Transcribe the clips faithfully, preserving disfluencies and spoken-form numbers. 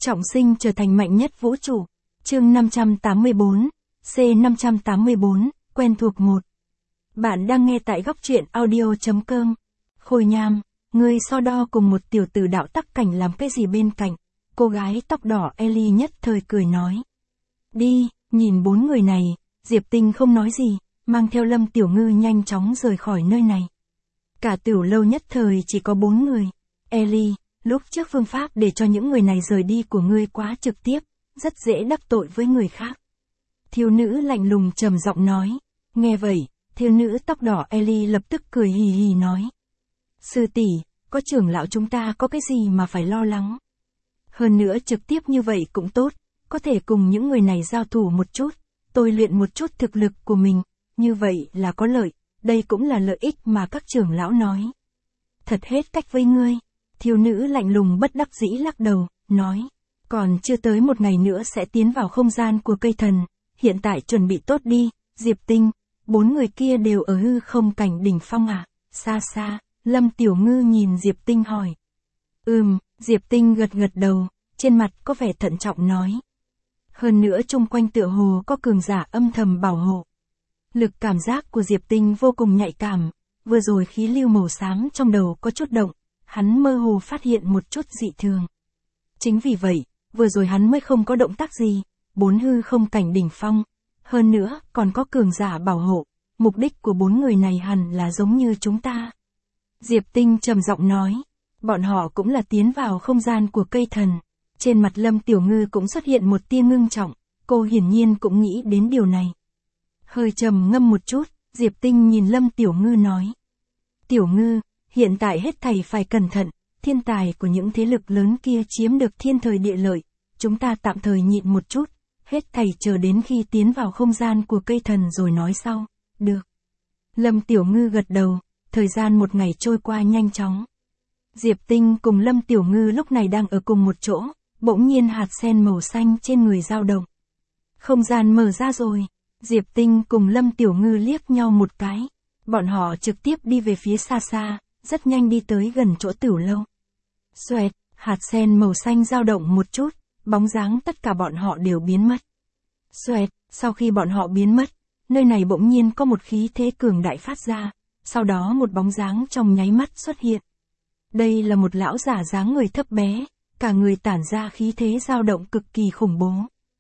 Trọng sinh trở thành mạnh nhất vũ trụ. Chương năm trăm tám mươi bốn, C năm trăm tám mươi bốn, quen thuộc một. Bạn đang nghe tại góc truyện audio.com. Khôi Nham, ngươi so đo cùng một tiểu tử đạo tắc cảnh làm cái gì bên cạnh? Cô gái tóc đỏ Ellie nhất thời cười nói. Đi, nhìn bốn người này, Diệp Tinh không nói gì, mang theo Lâm Tiểu Ngư nhanh chóng rời khỏi nơi này. Cả tiểu lâu nhất thời chỉ có bốn người. Ellie, lúc trước phương pháp để cho những người này rời đi của ngươi quá trực tiếp, rất dễ đắc tội với người khác. Thiếu nữ lạnh lùng trầm giọng nói. Nghe vậy, thiếu nữ tóc đỏ Ellie lập tức cười hì hì nói. Sư tỷ, có trưởng lão chúng ta có cái gì mà phải lo lắng. Hơn nữa trực tiếp như vậy cũng tốt, có thể cùng những người này giao thủ một chút, tôi luyện một chút thực lực của mình, như vậy là có lợi, đây cũng là lợi ích mà các trưởng lão nói. Thật hết cách với ngươi. Thiếu nữ lạnh lùng bất đắc dĩ lắc đầu, nói, còn chưa tới một ngày nữa sẽ tiến vào không gian của cây thần, hiện tại chuẩn bị tốt đi, Diệp Tinh, bốn người kia đều ở hư không cảnh đỉnh phong à, xa xa, Lâm Tiểu Ngư nhìn Diệp Tinh hỏi. Ừm, Diệp Tinh gật gật đầu, trên mặt có vẻ thận trọng nói. Hơn nữa chung quanh tựa hồ có cường giả âm thầm bảo hộ. Lực cảm giác của Diệp Tinh vô cùng nhạy cảm, vừa rồi khí lưu màu xám trong đầu có chút động. Hắn mơ hồ phát hiện một chút dị thường. Chính vì vậy, vừa rồi hắn mới không có động tác gì, bốn hư không cảnh đỉnh phong. Hơn nữa, còn có cường giả bảo hộ, mục đích của bốn người này hẳn là giống như chúng ta. Diệp Tinh trầm giọng nói, bọn họ cũng là tiến vào không gian của cây thần. Trên mặt Lâm Tiểu Ngư cũng xuất hiện một tia ngưng trọng, cô hiển nhiên cũng nghĩ đến điều này. Hơi trầm ngâm một chút, Diệp Tinh nhìn Lâm Tiểu Ngư nói. Tiểu Ngư, hiện tại hết thảy phải cẩn thận, thiên tài của những thế lực lớn kia chiếm được thiên thời địa lợi, chúng ta tạm thời nhịn một chút, hết thảy chờ đến khi tiến vào không gian của cây thần rồi nói sau, được. Lâm Tiểu Ngư gật đầu, thời gian một ngày trôi qua nhanh chóng. Diệp Tinh cùng Lâm Tiểu Ngư lúc này đang ở cùng một chỗ, bỗng nhiên hạt sen màu xanh trên người dao động. Không gian mở ra rồi, Diệp Tinh cùng Lâm Tiểu Ngư liếc nhau một cái, bọn họ trực tiếp đi về phía xa xa. Rất nhanh đi tới gần chỗ tiểu lâu. Xoẹt, hạt sen màu xanh dao động một chút, bóng dáng tất cả bọn họ đều biến mất. Xoẹt, sau khi bọn họ biến mất, nơi này bỗng nhiên có một khí thế cường đại phát ra, sau đó một bóng dáng trong nháy mắt xuất hiện. Đây là một lão giả dáng người thấp bé, cả người tản ra khí thế dao động cực kỳ khủng bố.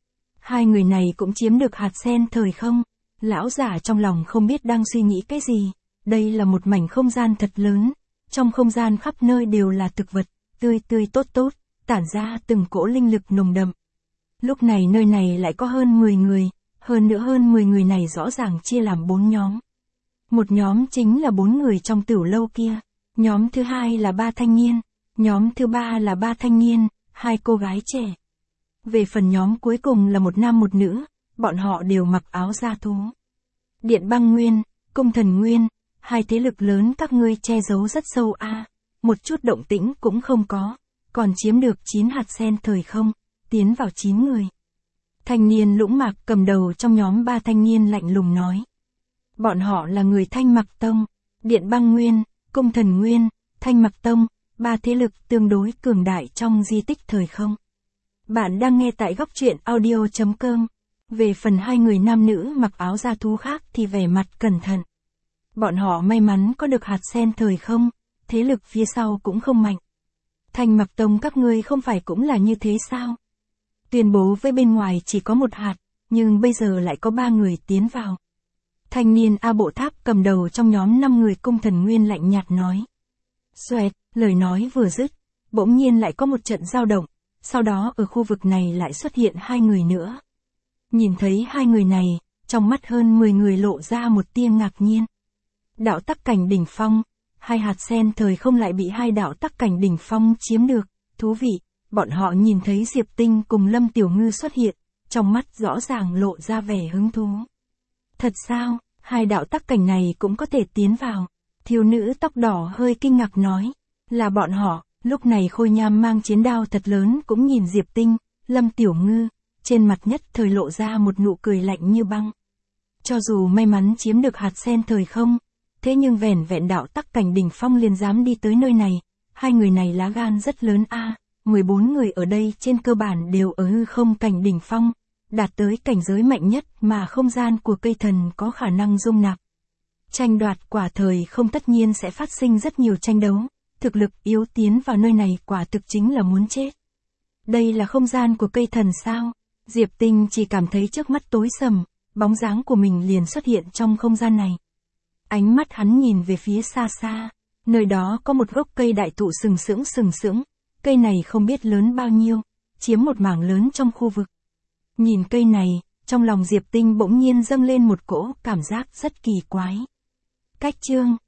Hai người này cũng chiếm được hạt sen thời không, lão giả trong lòng không biết đang suy nghĩ cái gì. Đây là một mảnh không gian thật lớn, trong không gian khắp nơi đều là thực vật, tươi tươi tốt tốt, tản ra từng cỗ linh lực nồng đậm. Lúc này nơi này lại có hơn mười người, hơn nữa hơn mười người này rõ ràng chia làm bốn nhóm. Một nhóm chính là bốn người trong tiểu lâu kia, nhóm thứ hai là ba thanh niên, nhóm thứ ba là ba thanh niên, hai cô gái trẻ. Về phần nhóm cuối cùng là một nam một nữ, bọn họ đều mặc áo da thú. Điện Băng Nguyên, Cung Thần Nguyên. Hai thế lực lớn các ngươi che giấu rất sâu a, à, một chút động tĩnh cũng không có, còn chiếm được chín hạt sen thời không, tiến vào chín người. Thanh niên lũng mạc cầm đầu trong nhóm ba thanh niên lạnh lùng nói. Bọn họ là người Thanh Mặc Tông, Điện Băng Nguyên, Cung Thần Nguyên, Thanh Mặc Tông, ba thế lực tương đối cường đại trong di tích thời không. Bạn đang nghe tại góc truyện audio.com, về phần hai người nam nữ mặc áo da thú khác thì vẻ mặt cẩn thận. Bọn họ may mắn có được hạt sen thời không, thế lực phía sau cũng không mạnh. Thanh Mặc Tông các ngươi không phải cũng là như thế sao? Tuyên bố với bên ngoài chỉ có một hạt, nhưng bây giờ lại có ba người tiến vào. Thanh niên A Bộ Tháp cầm đầu trong nhóm năm người Cung Thần Nguyên lạnh nhạt nói. Xoẹt, lời nói vừa dứt, bỗng nhiên lại có một trận dao động, sau đó ở khu vực này lại xuất hiện hai người nữa. Nhìn thấy hai người này, trong mắt hơn mười người lộ ra một tia ngạc nhiên. Đạo tắc cảnh đỉnh phong, hai hạt sen thời không lại bị hai đạo tắc cảnh đỉnh phong chiếm được, thú vị, bọn họ nhìn thấy Diệp Tinh cùng Lâm Tiểu Ngư xuất hiện, trong mắt rõ ràng lộ ra vẻ hứng thú. Thật sao, hai đạo tắc cảnh này cũng có thể tiến vào, thiếu nữ tóc đỏ hơi kinh ngạc nói, là bọn họ, lúc này Khôi Nham mang chiến đao thật lớn cũng nhìn Diệp Tinh, Lâm Tiểu Ngư, trên mặt nhất thời lộ ra một nụ cười lạnh như băng. Cho dù may mắn chiếm được hạt sen thời không, thế nhưng vẻn vẹn đạo tắc cảnh đỉnh phong liền dám đi tới nơi này, hai người này lá gan rất lớn a, mười bốn người ở đây trên cơ bản đều ở hư không cảnh đỉnh phong, đạt tới cảnh giới mạnh nhất mà không gian của cây thần có khả năng dung nạp. Tranh đoạt quả thời không tất nhiên sẽ phát sinh rất nhiều tranh đấu, thực lực yếu tiến vào nơi này quả thực chính là muốn chết. Đây là không gian của cây thần sao? Diệp Tinh chỉ cảm thấy trước mắt tối sầm, bóng dáng của mình liền xuất hiện trong không gian này. Ánh mắt hắn nhìn về phía xa xa, nơi đó có một gốc cây đại thụ sừng sững sừng sững, cây này không biết lớn bao nhiêu, chiếm một mảng lớn trong khu vực. Nhìn cây này, trong lòng Diệp Tinh bỗng nhiên dâng lên một cỗ cảm giác rất kỳ quái. Cách chương